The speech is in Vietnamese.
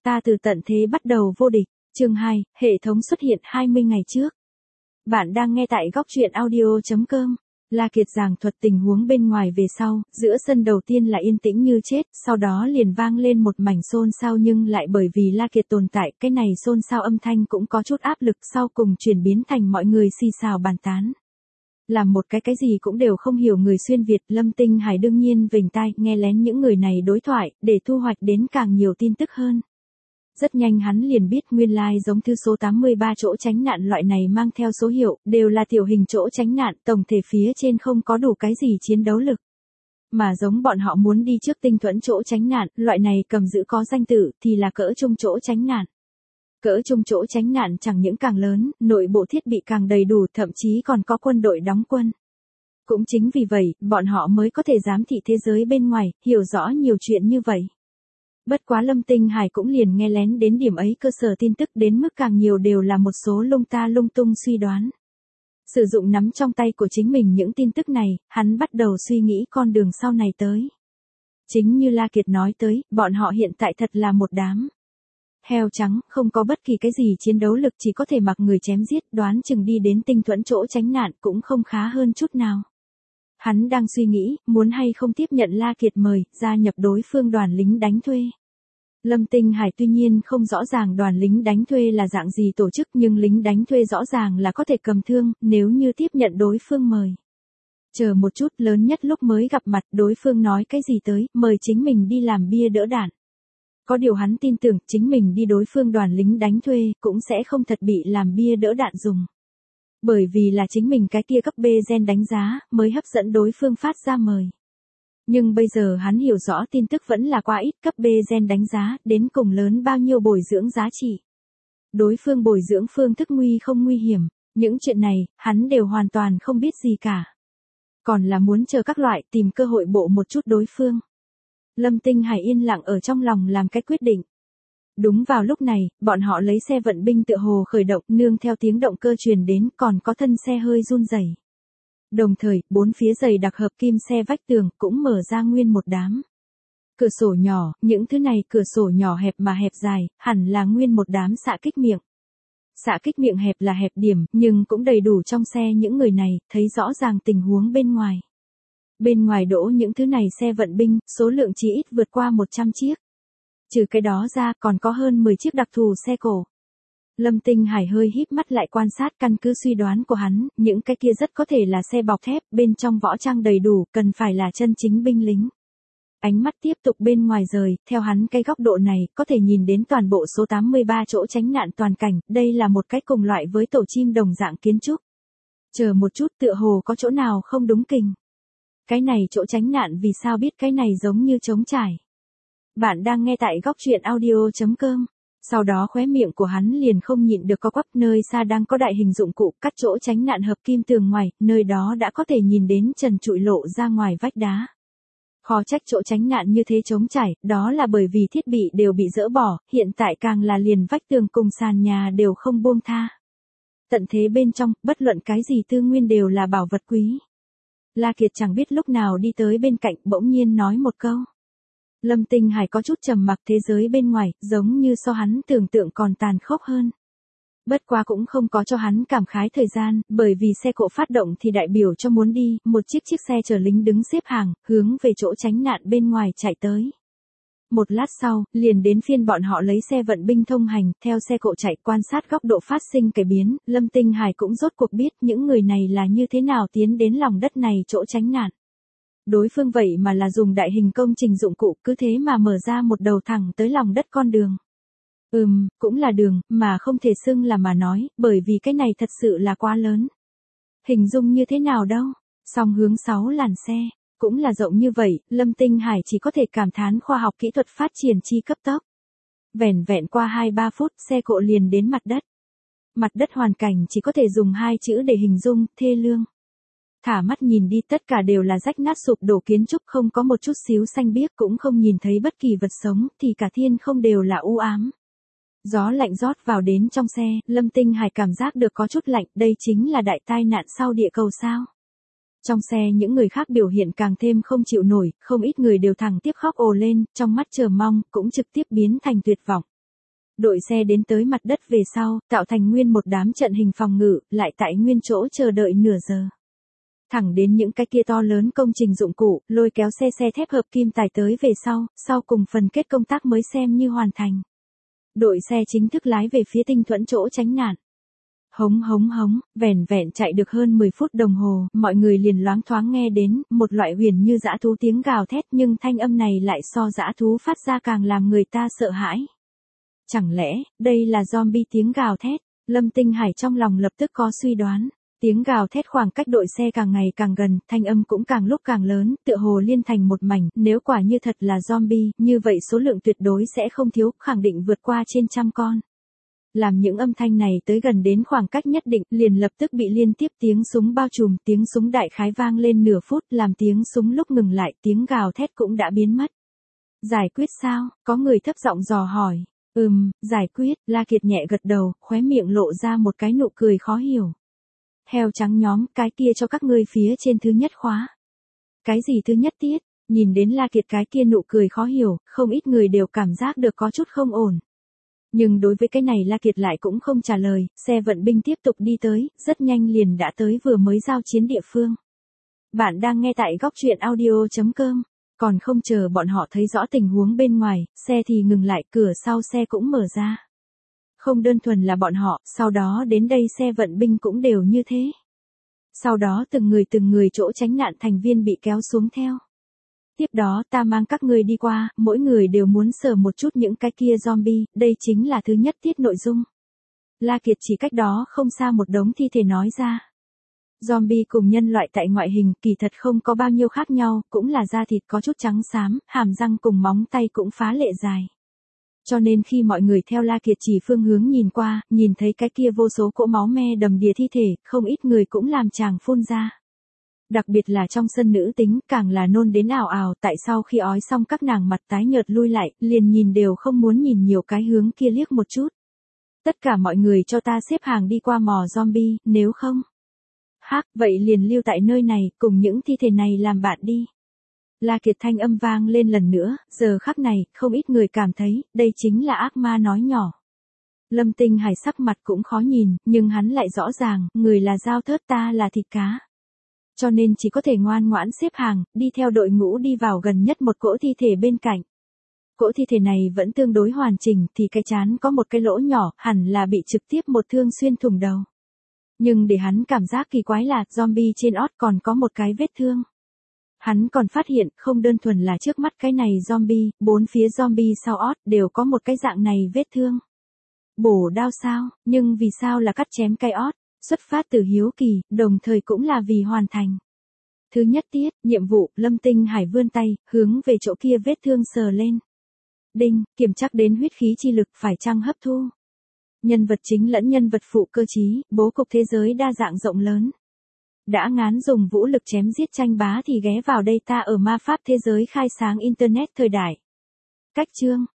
Ta từ tận thế bắt đầu vô địch. Chương 2, hệ thống xuất hiện 20 ngày trước. Bạn đang nghe tại góc truyện audio.com. La Kiệt giảng thuật tình huống bên ngoài về sau, giữa sân đầu tiên là yên tĩnh như chết, sau đó liền vang lên một mảnh xôn xao nhưng lại bởi vì La Kiệt tồn tại, cái này xôn xao âm thanh cũng có chút áp lực sau cùng chuyển biến thành mọi người xì xào bàn tán. Làm một cái gì cũng đều không hiểu người xuyên Việt, Lâm Tinh Hải đương nhiên vểnh tai nghe lén những người này đối thoại, để thu hoạch đến càng nhiều tin tức hơn. Rất nhanh hắn liền biết nguyên lai giống thư số 83 chỗ tránh nạn loại này mang theo số hiệu, đều là tiểu hình chỗ tránh nạn, tổng thể phía trên không có đủ cái gì chiến đấu lực. Mà giống bọn họ muốn đi trước tinh thuẫn chỗ tránh nạn, loại này cầm giữ có danh tự, thì là cỡ trung chỗ tránh nạn. Cỡ trung chỗ tránh nạn chẳng những càng lớn, nội bộ thiết bị càng đầy đủ, thậm chí còn có quân đội đóng quân. Cũng chính vì vậy, bọn họ mới có thể giám thị thế giới bên ngoài, hiểu rõ nhiều chuyện như vậy. Bất quá Lâm Tinh Hải cũng liền nghe lén đến điểm ấy, cơ sở tin tức đến mức càng nhiều đều là một số lung tung suy đoán. Sử dụng nắm trong tay của chính mình những tin tức này, hắn bắt đầu suy nghĩ con đường sau này tới. Chính như La Kiệt nói tới, bọn họ hiện tại thật là một đám heo trắng, không có bất kỳ cái gì chiến đấu lực, chỉ có thể mặc người chém giết, đoán chừng đi đến tinh thuẫn chỗ tránh nạn cũng không khá hơn chút nào. Hắn đang suy nghĩ, muốn hay không tiếp nhận La Kiệt mời, gia nhập đối phương đoàn lính đánh thuê. Lâm Tinh Hải tuy nhiên không rõ ràng đoàn lính đánh thuê là dạng gì tổ chức, nhưng lính đánh thuê rõ ràng là có thể cầm thương, nếu như tiếp nhận đối phương mời. Chờ một chút, lớn nhất lúc mới gặp mặt, đối phương nói cái gì tới, mời chính mình đi làm bia đỡ đạn. Có điều hắn tin tưởng, chính mình đi đối phương đoàn lính đánh thuê, cũng sẽ không thật bị làm bia đỡ đạn dùng. Bởi vì là chính mình cái kia cấp B gen đánh giá, mới hấp dẫn đối phương phát ra mời. Nhưng bây giờ hắn hiểu rõ tin tức vẫn là quá ít, cấp B gen đánh giá, đến cùng lớn bao nhiêu bồi dưỡng giá trị. Đối phương bồi dưỡng phương thức nguy không nguy hiểm, những chuyện này, hắn đều hoàn toàn không biết gì cả. Còn là muốn chờ các loại tìm cơ hội bộ một chút đối phương. Lâm Tinh Hải yên lặng ở trong lòng làm cái quyết định. Đúng vào lúc này, bọn họ lấy xe vận binh tựa hồ khởi động, nương theo tiếng động cơ truyền đến, còn có thân xe hơi run rẩy. Đồng thời, bốn phía dày đặc hợp kim xe vách tường cũng mở ra nguyên một đám cửa sổ nhỏ, những thứ này cửa sổ nhỏ hẹp mà hẹp dài, hẳn là nguyên một đám xạ kích miệng. Xạ kích miệng hẹp là hẹp điểm, nhưng cũng đầy đủ trong xe những người này, thấy rõ ràng tình huống bên ngoài. Bên ngoài đỗ những thứ này xe vận binh, số lượng chỉ ít vượt qua 100 chiếc. Trừ cái đó ra, còn có hơn 10 chiếc đặc thù xe cổ. Lâm Tinh Hải hơi híp mắt lại quan sát, căn cứ suy đoán của hắn, những cái kia rất có thể là xe bọc thép, bên trong võ trang đầy đủ, cần phải là chân chính binh lính. Ánh mắt tiếp tục bên ngoài rời, theo hắn cái góc độ này, có thể nhìn đến toàn bộ số 83 chỗ tránh nạn toàn cảnh, đây là một cái cùng loại với tổ chim đồng dạng kiến trúc. Chờ một chút, tựa hồ có chỗ nào không đúng kình. Cái này chỗ tránh nạn vì sao biết cái này giống như trống trải. Bạn đang nghe tại góc truyện audio.com. Sau đó khóe miệng của hắn liền không nhịn được co quắp, nơi xa đang có đại hình dụng cụ cắt chỗ tránh nạn hợp kim tường ngoài, nơi đó đã có thể nhìn đến trần trụi lộ ra ngoài vách đá. Khó trách chỗ tránh nạn như thế trống trải, đó là bởi vì thiết bị đều bị dỡ bỏ, hiện tại càng là liền vách tường cùng sàn nhà đều không buông tha. Tận thế bên trong, bất luận cái gì tư nguyên đều là bảo vật quý. La Kiệt chẳng biết lúc nào đi tới bên cạnh, bỗng nhiên nói một câu. Lâm Tinh Hải có chút trầm mặc, thế giới bên ngoài, giống như so hắn tưởng tượng còn tàn khốc hơn. Bất quá cũng không có cho hắn cảm khái thời gian, bởi vì xe cộ phát động thì đại biểu cho muốn đi, một chiếc xe chở lính đứng xếp hàng, hướng về chỗ tránh nạn bên ngoài chạy tới. Một lát sau, liền đến phiên bọn họ lấy xe vận binh thông hành, theo xe cộ chạy quan sát góc độ phát sinh cải biến, Lâm Tinh Hải cũng rốt cuộc biết những người này là như thế nào tiến đến lòng đất này chỗ tránh nạn. Đối phương vậy mà là dùng đại hình công trình dụng cụ, cứ thế mà mở ra một đầu thẳng tới lòng đất con đường. Cũng là đường, mà không thể xưng là mà nói, bởi vì cái này thật sự là quá lớn. Hình dung như thế nào đâu, song hướng 6 làn xe, cũng là rộng như vậy, Lâm Tinh Hải chỉ có thể cảm thán khoa học kỹ thuật phát triển chi cấp tốc. Vẻn vẹn qua 2-3 phút, xe cộ liền đến mặt đất. Mặt đất hoàn cảnh chỉ có thể dùng 2 chữ để hình dung, thê lương. Thả mắt nhìn đi, tất cả đều là rách nát sụp đổ kiến trúc, không có một chút xíu xanh biếc, cũng không nhìn thấy bất kỳ vật sống, thì cả thiên không đều là u ám. Gió lạnh rót vào đến trong xe, Lâm Tinh Hải cảm giác được có chút lạnh, đây chính là đại tai nạn sau địa cầu sao. Trong xe những người khác biểu hiện càng thêm không chịu nổi, không ít người đều thẳng tiếp khóc ồ lên, trong mắt chờ mong, cũng trực tiếp biến thành tuyệt vọng. Đội xe đến tới mặt đất về sau, tạo thành nguyên một đám trận hình phòng ngự, lại tại nguyên chỗ chờ đợi nửa giờ. Thẳng đến những cái kia to lớn công trình dụng cụ, lôi kéo xe thép hợp kim tải tới về sau cùng phần kết công tác mới xem như hoàn thành. Đội xe chính thức lái về phía Tinh Thuẫn chỗ tránh nạn. Hống hống hống, vẻn vẹn chạy được hơn 10 phút đồng hồ, mọi người liền loáng thoáng nghe đến một loại huyền như dã thú tiếng gào thét, nhưng thanh âm này lại so dã thú phát ra càng làm người ta sợ hãi. Chẳng lẽ, đây là zombie tiếng gào thét? Lâm Tinh Hải trong lòng lập tức có suy đoán. Tiếng gào thét khoảng cách đội xe càng ngày càng gần, thanh âm cũng càng lúc càng lớn, tựa hồ liên thành một mảnh, nếu quả như thật là zombie, như vậy số lượng tuyệt đối sẽ không thiếu, khẳng định vượt qua trên 100 con. Làm những âm thanh này tới gần đến khoảng cách nhất định, liền lập tức bị liên tiếp tiếng súng bao trùm, tiếng súng đại khái vang lên nửa phút, làm tiếng súng lúc ngừng lại, tiếng gào thét cũng đã biến mất. Giải quyết sao? Có người thấp giọng dò hỏi. Giải quyết, La Kiệt nhẹ gật đầu, khóe miệng lộ ra một cái nụ cười khó hiểu. Heo trắng nhóm, cái kia cho các ngươi phía trên thứ nhất khóa. Cái gì thứ nhất tiết? Nhìn đến La Kiệt cái kia nụ cười khó hiểu, không ít người đều cảm giác được có chút không ổn. Nhưng đối với cái này La Kiệt lại cũng không trả lời, xe vận binh tiếp tục đi tới, rất nhanh liền đã tới vừa mới giao chiến địa phương. Bạn đang nghe tại góc truyện audio.com. Còn không chờ bọn họ thấy rõ tình huống bên ngoài, xe thì ngừng lại, cửa sau xe cũng mở ra. Không đơn thuần là bọn họ, sau đó đến đây xe vận binh cũng đều như thế. Sau đó từng người chỗ tránh nạn thành viên bị kéo xuống theo. Tiếp đó ta mang các ngươi đi qua, mỗi người đều muốn sờ một chút những cái kia zombie, đây chính là thứ nhất tiết nội dung. La Kiệt chỉ cách đó không xa một đống thi thể nói ra. Zombie cùng nhân loại tại ngoại hình kỳ thật không có bao nhiêu khác nhau, cũng là da thịt có chút trắng xám, hàm răng cùng móng tay cũng phá lệ dài. Cho nên khi mọi người theo La Kiệt chỉ phương hướng nhìn qua, nhìn thấy cái kia vô số cỗ máu me đầm đìa thi thể, không ít người cũng làm chàng phun ra. Đặc biệt là trong sân nữ tính, càng là nôn đến ảo ảo, tại sao khi ói xong các nàng mặt tái nhợt lui lại, liền nhìn đều không muốn nhìn nhiều cái hướng kia liếc một chút. Tất cả mọi người cho ta xếp hàng đi qua mò zombie, nếu không. Vậy liền lưu tại nơi này, cùng những thi thể này làm bạn đi. La Kiệt thanh âm vang lên lần nữa, giờ khắc này, không ít người cảm thấy, đây chính là ác ma nói nhỏ. Lâm Tinh Hải sắc mặt cũng khó nhìn, nhưng hắn lại rõ ràng, người là dao thớt ta là thịt cá. Cho nên chỉ có thể ngoan ngoãn xếp hàng, đi theo đội ngũ đi vào gần nhất một cỗ thi thể bên cạnh. Cỗ thi thể này vẫn tương đối hoàn chỉnh, thì cái trán có một cái lỗ nhỏ, hẳn là bị trực tiếp một thương xuyên thủng đầu. Nhưng để hắn cảm giác kỳ quái là, zombie trên ót còn có một cái vết thương. Hắn còn phát hiện, không đơn thuần là trước mắt cái này zombie, bốn phía zombie sau ót đều có một cái dạng này vết thương. Bổ đao sao, nhưng vì sao là cắt chém cái ót, xuất phát từ hiếu kỳ, đồng thời cũng là vì hoàn thành. Thứ nhất tiết, nhiệm vụ, Lâm Tinh Hải vươn tay, hướng về chỗ kia vết thương sờ lên. Đinh, kiểm chắc đến huyết khí chi lực phải chăng hấp thu. Nhân vật chính lẫn nhân vật phụ cơ trí, bố cục thế giới đa dạng rộng lớn. Đã ngán dùng vũ lực chém giết tranh bá thì ghé vào đây ta ở ma pháp thế giới khai sáng internet thời đại. Cách chương,